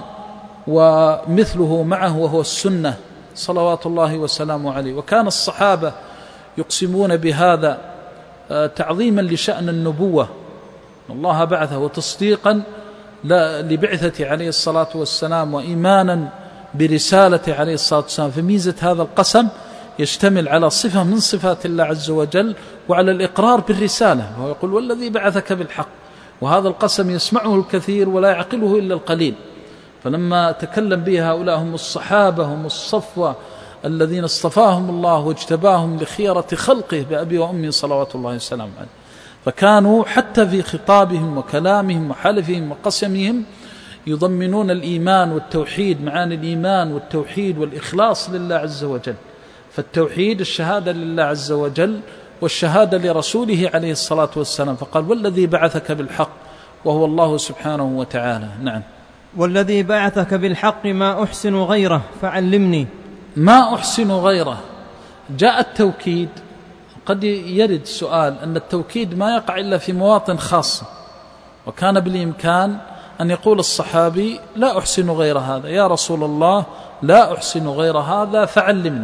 ومثله معه وهو السنة صلوات الله وسلامه عليه. وكان الصحابة يقسمون بهذا تعظيما لشأن النبوة، الله بعثه، وتصديقا لبعثته عليه الصلاة والسلام، وإيمانا برسالته عليه الصلاة والسلام. فميزة هذا القسم يشتمل على صفة من صفات الله عز وجل، وعلى الإقرار بالرسالة، وهو يقول: والذي بعثك بالحق. وهذا القسم يسمعه الكثير ولا يعقله إلا القليل، فلما تكلم به هؤلاء هم الصحابة، هم الصفوة الذين اصطفاهم الله واجتباهم لخيرة خلقه بأبي وأمي صلوات الله وسلامه عليه، فكانوا حتى في خطابهم وكلامهم وحلفهم وقسمهم يضمنون الإيمان والتوحيد، معاني الإيمان والتوحيد والإخلاص لله عز وجل. فالتوحيد الشهادة لله عز وجل، والشهادة لرسوله عليه الصلاة والسلام، فقال: والذي بعثك بالحق، وهو الله سبحانه وتعالى. نعم. والذي بعثك بالحق ما أحسن غيره فعلمني. ما أحسن غيره، جاء التوكيد. قد يرد سؤال أن التوكيد ما يقع إلا في مواطن خاصة، وكان بالإمكان أن يقول الصحابي: لا أحسن غير هذا، يا رسول الله لا أحسن غير هذا فعلمني،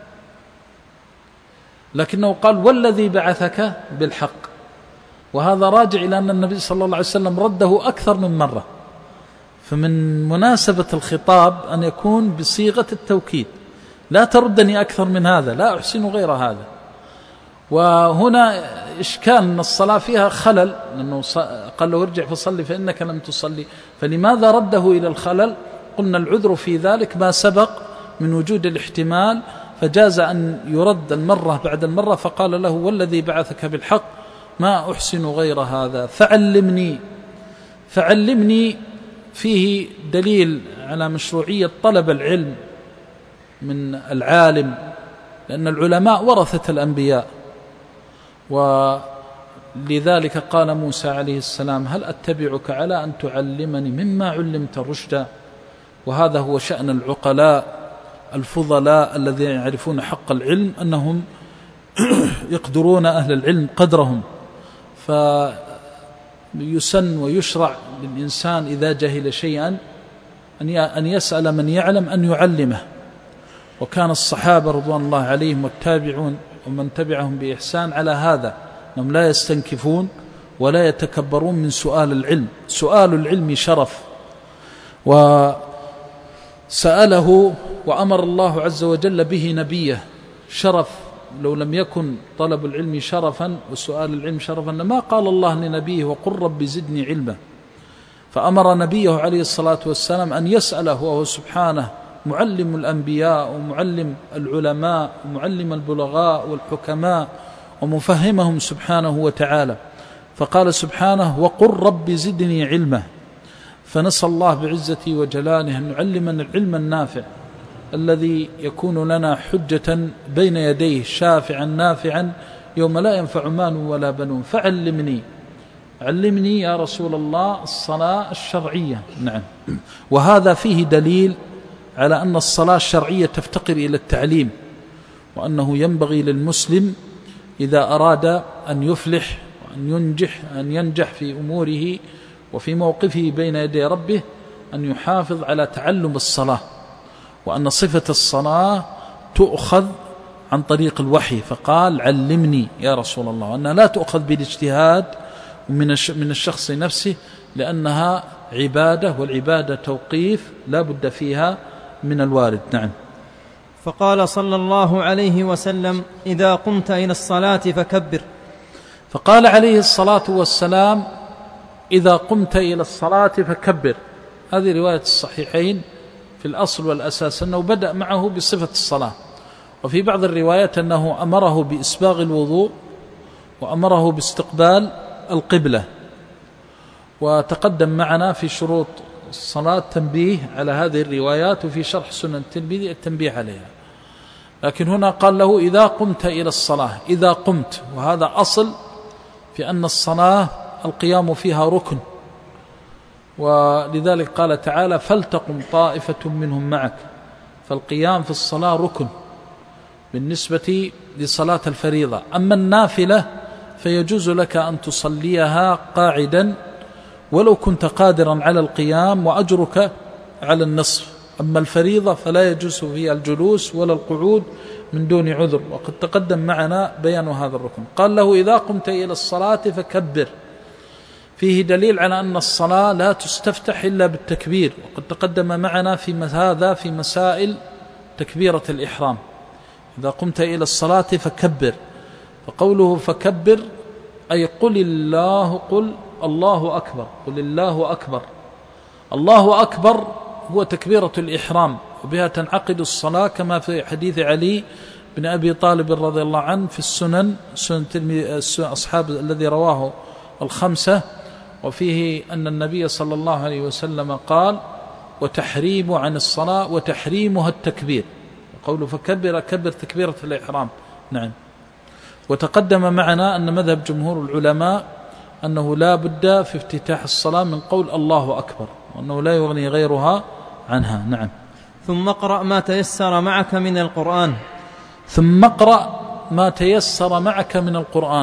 لكنه قال: والذي بعثك بالحق، وهذا راجع إلى أن النبي صلى الله عليه وسلم رده أكثر من مرة، فمن مناسبة الخطاب أن يكون بصيغة التوكيد: لا تردني أكثر من هذا، لا أحسن غير هذا. وهنا إشكال أن الصلاة فيها خلل، لأنه قال له: ارجع فصلي فإنك لم تصلي، فلماذا رده إلى الخلل؟ قلنا العذر في ذلك ما سبق من وجود الاحتمال، فجاز أن يرد المرة بعد المرة، فقال له: والذي بعثك بالحق ما أحسن غير هذا فعلمني. فعلمني فيه دليل على مشروعية طلب العلم من العالم، لأن العلماء ورثة الأنبياء، ولذلك قال موسى عليه السلام: هل أتبعك على أن تعلمني مما علمت رشدا. وهذا هو شأن العقلاء الفضلاء الذين يعرفون حق العلم، أنهم يقدرون أهل العلم قدرهم، فيسن ويشرع للإنسان إذا جهل شيئا أن يسأل من يعلم أن يعلمه. وكان الصحابة رضوان الله عليهم والتابعون ومن تبعهم بإحسان على هذا، أنهم لا يستنكفون ولا يتكبرون من سؤال العلم. سؤال العلم شرف، وسأله وأمر الله عز وجل به نبيه شرف. لو لم يكن طلب العلم شرفا وسؤال العلم شرفا لما قال الله لنبيه: وقل رب زدني علما. فأمر نبيه عليه الصلاة والسلام أن يسأله وهو سبحانه معلم الأنبياء ومعلم العلماء ومعلم البلغاء والحكماء ومفهمهم سبحانه وتعالى. فقال سبحانه: وقل رب زدني علما. فنسأل الله بعزته وجلاله أن يعلمنا العلم النافع الذي يكون لنا حجة بين يديه، شافعا نافعا يوم لا ينفع مال ولا بنون. فعلمني علمني يا رسول الله الصلاة الشرعية. نعم. وهذا فيه دليل على أن الصلاة الشرعية تفتقر إلى التعليم، وأنه ينبغي للمسلم إذا أراد أن يفلح وأن ينجح أن ينجح في أموره وفي موقفه بين يدي ربه أن يحافظ على تعلم الصلاة، وأن صفة الصلاة تؤخذ عن طريق الوحي. فقال: علمني يا رسول الله، وأنها لا تؤخذ بالاجتهاد من من الشخص نفسه، لأنها عبادة، والعبادة توقيف لا بد فيها من الوارد. نعم. فقال صلى الله عليه وسلم: إذا قمت إلى الصلاة فكبر. فقال عليه الصلاة والسلام: إذا قمت إلى الصلاة فكبر. هذه رواية الصحيحين في الأصل والأساس أنه بدأ معه بصفة الصلاة، وفي بعض الروايات أنه أمره بإسباغ الوضوء وأمره باستقبال القبلة. وتقدم معنا في شروط الصلاة تنبيه على هذه الروايات، وفي شرح سنن الترمذي التنبيه عليها. لكن هنا قال له: إذا قمت إلى الصلاة. إذا قمت، وهذا أصل في أن الصلاة القيام فيها ركن، ولذلك قال تعالى: فلتقم طائفة منهم معك. فالقيام في الصلاة ركن بالنسبة لصلاة الفريضة. أما النافلة فيجوز لك أن تصليها قاعدا ولو كنت قادرا على القيام، وأجرك على النصف. أما الفريضة فلا يجوز فيها الجلوس ولا القعود من دون عذر، وقد تقدم معنا بيان هذا الركن. قال له: إذا قمت إلى الصلاة فكبر. فيه دليل على أن الصلاة لا تستفتح إلا بالتكبير، وقد تقدم معنا في هذا في مسائل تكبيرة الإحرام. إذا قمت إلى الصلاة فكبر. فقوله فكبر أي قل الله قل الله أكبر، قل الله أكبر. الله أكبر هو تكبيرة الإحرام، وبها تنعقد الصلاة، كما في حديث علي بن أبي طالب رضي الله عنه في السنن، سنن أصحاب الذي رواه الخمسة، وفيه أن النبي صلى الله عليه وسلم قال: وتحريم عن الصلاة وتحريمها التكبير. قوله فكبر كبر تكبيرة الإحرام. نعم. وتقدم معنا أن مذهب جمهور العلماء أنه لا بد في افتتاح الصلاة من قول الله أكبر، وأنه لا يغني غيرها عنها. نعم. ثم اقرأ ما تيسر معك من القرآن. ثم اقرأ ما تيسر معك من القرآن.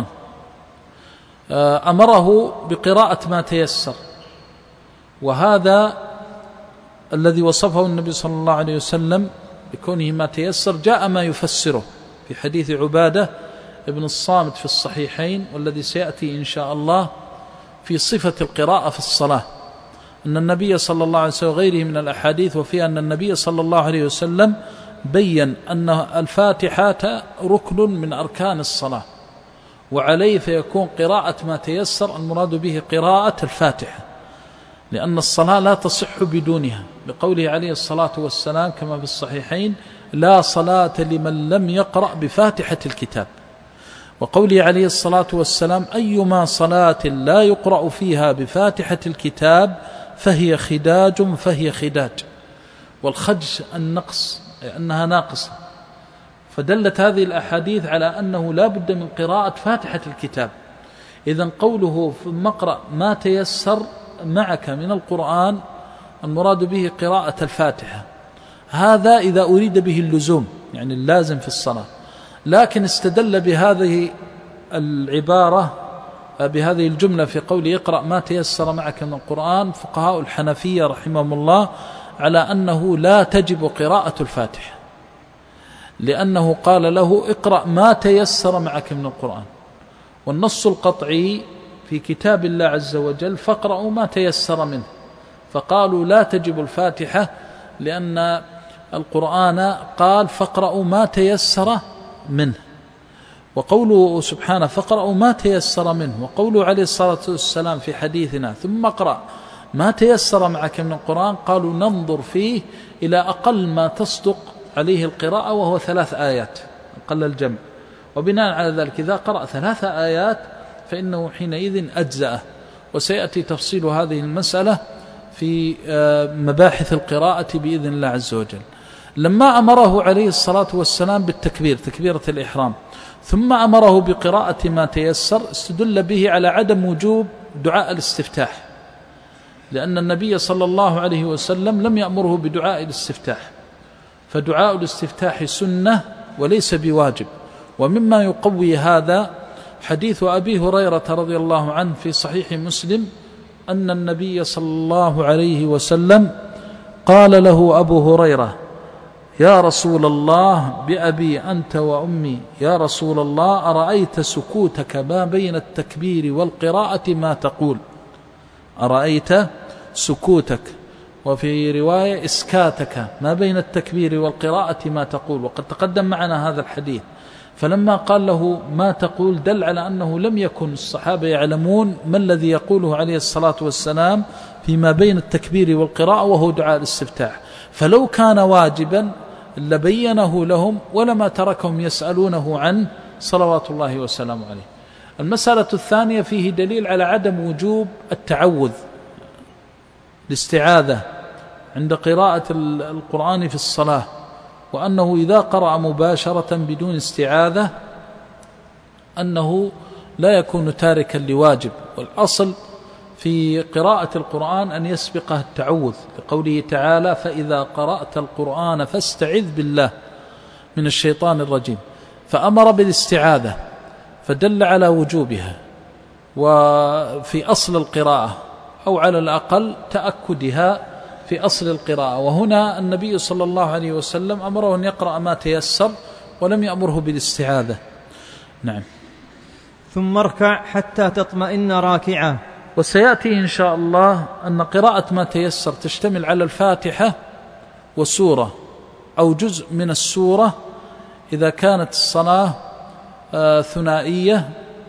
أمره بقراءة ما تيسر، وهذا الذي وصفه النبي صلى الله عليه وسلم بكونه ما تيسر جاء ما يفسره في حديث عبادة ابن الصامت في الصحيحين، والذي سيأتي إن شاء الله في صفة القراءة في الصلاة، أن النبي صلى الله عليه وسلم وغيره من الأحاديث وفي أن النبي صلى الله عليه وسلم بيّن أن الفاتحة ركن من أركان الصلاة، وعليه فيكون قراءة ما تيسر المراد به قراءة الفاتحة، لأن الصلاة لا تصح بدونها، بقوله عليه الصلاة والسلام كما في الصحيحين: لا صلاة لمن لم يقرأ بفاتحة الكتاب. وقوله عليه الصلاة والسلام: أيما صلاة لا يقرأ فيها بفاتحة الكتاب فهي خداج فهي خداج. والخدج النقص، أنها ناقصة. فدلت هذه الأحاديث على أنه لا بد من قراءة فاتحة الكتاب. إذن قوله ثم اقرأ ما تيسر معك من القرآن المراد به قراءة الفاتحة، هذا إذا أريد به اللزوم، يعني اللازم في الصلاة. لكن استدل بهذه العبارة بهذه الجملة في قول اقرأ ما تيسر معك من القرآن فقهاء الحنفية رحمهم الله على أنه لا تجب قراءة الفاتحة، لأنه قال له اقرأ ما تيسر معك من القرآن، والنص القطعي في كتاب الله عز وجل فاقرأوا ما تيسر منه، فقالوا لا تجب الفاتحة لأن القرآن قال فاقرأوا ما تيسر منه، وقوله سبحانه فاقرأوا ما تيسر منه، وقوله عليه الصلاة والسلام في حديثنا ثم اقرأ ما تيسر معك من القرآن قالوا ننظر فيه إلى أقل ما تصدق عليه القراءة وهو ثلاث آيات أقل الجمع، وبناء على ذلك إذا قرأ ثلاث آيات فإنه حينئذ أجزأه. وسيأتي تفصيل هذه المسألة في مباحث القراءة بإذن الله عز وجل. لما أمره عليه الصلاة والسلام بالتكبير تكبيرة الإحرام ثم أمره بقراءة ما تيسر استدل به على عدم وجوب دعاء الاستفتاح، لأن النبي صلى الله عليه وسلم لم يأمره بدعاء الاستفتاح، فدعاء الاستفتاح سنة وليس بواجب. ومما يقوي هذا حديث أبي هريرة رضي الله عنه في صحيح مسلم أن النبي صلى الله عليه وسلم قال له أبو هريرة: يا رسول الله بأبي أنت وأمي، يا رسول الله أرأيت سكوتك ما بين التكبير والقراءة ما تقول؟ أرأيت سكوتك، وفي رواية إسكاتك ما بين التكبير والقراءة ما تقول، وقد تقدم معنا هذا الحديث. فلما قال له ما تقول دل على أنه لم يكن الصحابة يعلمون ما الذي يقوله عليه الصلاة والسلام فيما بين التكبير والقراءة وهو دعاء الاستفتاح، فلو كان واجبا لبينه لهم ولما تركهم يسألونه عنه صلوات الله وسلامه عليه. المسألة الثانية فيه دليل على عدم وجوب التعوذ الاستعاذة عند قراءة القرآن في الصلاة، وأنه إذا قرأ مباشرة بدون استعاذة أنه لا يكون تاركا لواجب. والأصل في قراءة القرآن أن يسبقه التعوذ، لقوله تعالى: فإذا قرأت القرآن فاستعذ بالله من الشيطان الرجيم، فأمر بالاستعاذة فدل على وجوبها وفي أصل القراءة، أو على الأقل تأكدها في أصل القراءة. وهنا النبي صلى الله عليه وسلم أمره أن يقرأ ما تيسر ولم يأمره بالاستعاذة. نعم. ثم اركع حتى تطمئن راكعا. وسيأتي إن شاء الله أن قراءة ما تيسر تشتمل على الفاتحة وسورة أو جزء من السورة إذا كانت الصلاة ثنائية،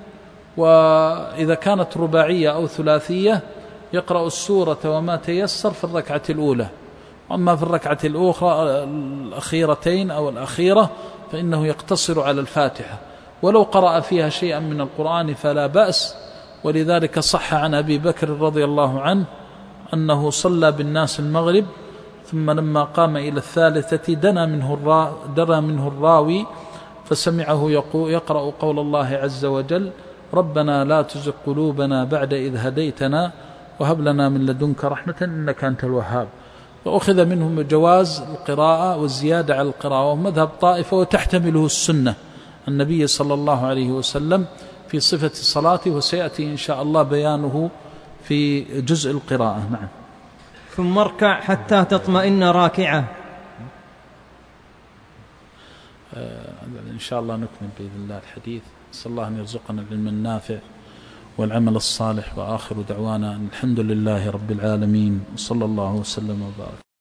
وإذا كانت رباعية أو ثلاثية يقرأ السورة وما تيسر في الركعة الأولى، أما في الركعة الأخرى الأخيرتين أو الأخيرة فإنه يقتصر على الفاتحة، ولو قرأ فيها شيئا من القرآن فلا بأس. ولذلك صح عن أبي بكر رضي الله عنه أنه صلى بالناس المغرب ثم لما قام إلى الثالثة دنا منه الرا درى منه الراوي فسمعه يقرأ قول الله عز وجل: ربنا لا تزغ قلوبنا بعد إذ هديتنا وهب لنا من لدنك رحمة إنك أنت الوهاب. وأخذ منهم جواز القراءة والزيادة على القراءة، ومذهب طائفة وتحتمله السنة النبي صلى الله عليه وسلم في صفة الصلاة، وسيأتي إن شاء الله بيانه في جزء القراءة. نعم. ثم اركع حتى تطمئن راكعة. إن شاء الله نكمل بإذن الله الحديث. صلى الله أن يرزقنا العلم النافع والعمل الصالح، وآخر دعوانا الحمد لله رب العالمين، وصلى الله وسلم وبارك.